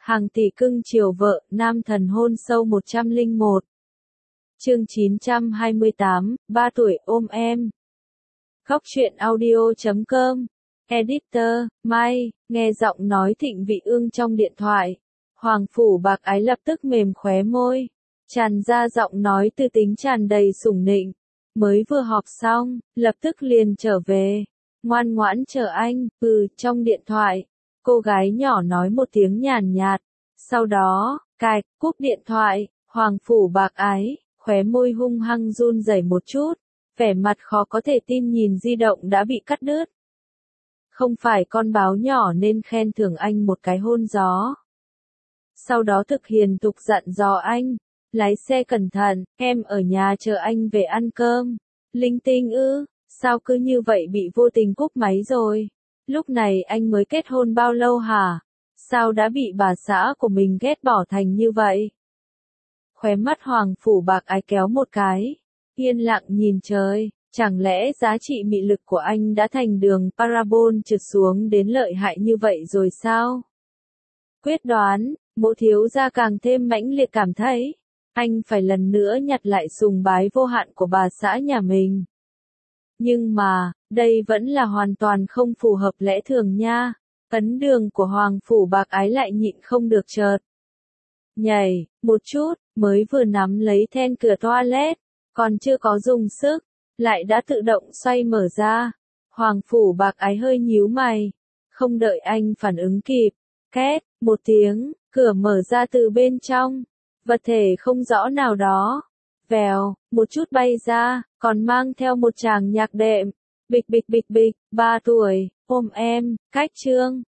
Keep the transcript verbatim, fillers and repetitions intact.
Hàng tỷ cưng chiều vợ, nam thần hôn sâu một trăm lẻ một. Chương chín trăm hai mươi tám, ba tuổi ôm em. Góc truyện audio chấm com. Editor, Mai, nghe giọng nói Thịnh Vị Ương trong điện thoại. Hoàng Phủ Bạc Ái lập tức mềm khóe môi. Tràn ra giọng nói tư tính tràn đầy sủng nịnh. Mới vừa họp xong, lập tức liền trở về. Ngoan ngoãn chờ anh, ừ, trong điện thoại. Cô gái nhỏ nói một tiếng nhàn nhạt. Sau đó, cạch, cúp điện thoại, Hoàng Phủ Bạc Ái, khóe môi hung hăng run rẩy một chút, vẻ mặt khó có thể tin nhìn di động đã bị cắt đứt. Không phải con báo nhỏ nên khen thưởng anh một cái hôn gió. Sau đó thực hiền tục dặn dò anh, lái xe cẩn thận, em ở nhà chờ anh về ăn cơm. Linh tinh ư, sao cứ như vậy bị vô tình cúp máy rồi? Lúc này anh mới kết hôn bao lâu hả? Sao đã bị bà xã của mình ghét bỏ thành như vậy? Khóe mắt Hoàng Phủ Bạc Ái kéo một cái, yên lặng nhìn trời, chẳng lẽ giá trị mị lực của anh đã thành đường parabol trượt xuống đến lợi hại như vậy rồi sao? Quyết đoán, Mộ thiếu gia càng thêm mãnh liệt cảm thấy, anh phải lần nữa nhặt lại sùng bái vô hạn của bà xã nhà mình. Nhưng mà, đây vẫn là hoàn toàn không phù hợp lẽ thường nha. Ấn đường của Hoàng Phủ Bạc Ái lại nhịn không được chợt nhảy, một chút, mới vừa nắm lấy then cửa toilet, còn chưa có dùng sức, lại đã tự động xoay mở ra. Hoàng Phủ Bạc Ái hơi nhíu mày, không đợi anh phản ứng kịp, két, một tiếng, cửa mở ra từ bên trong, vật thể không rõ nào đó, vèo, một chút bay ra, còn mang theo một tràng nhạc đệm, bịch bịch bịch bịch, ba tuổi, ôm em, cách chương.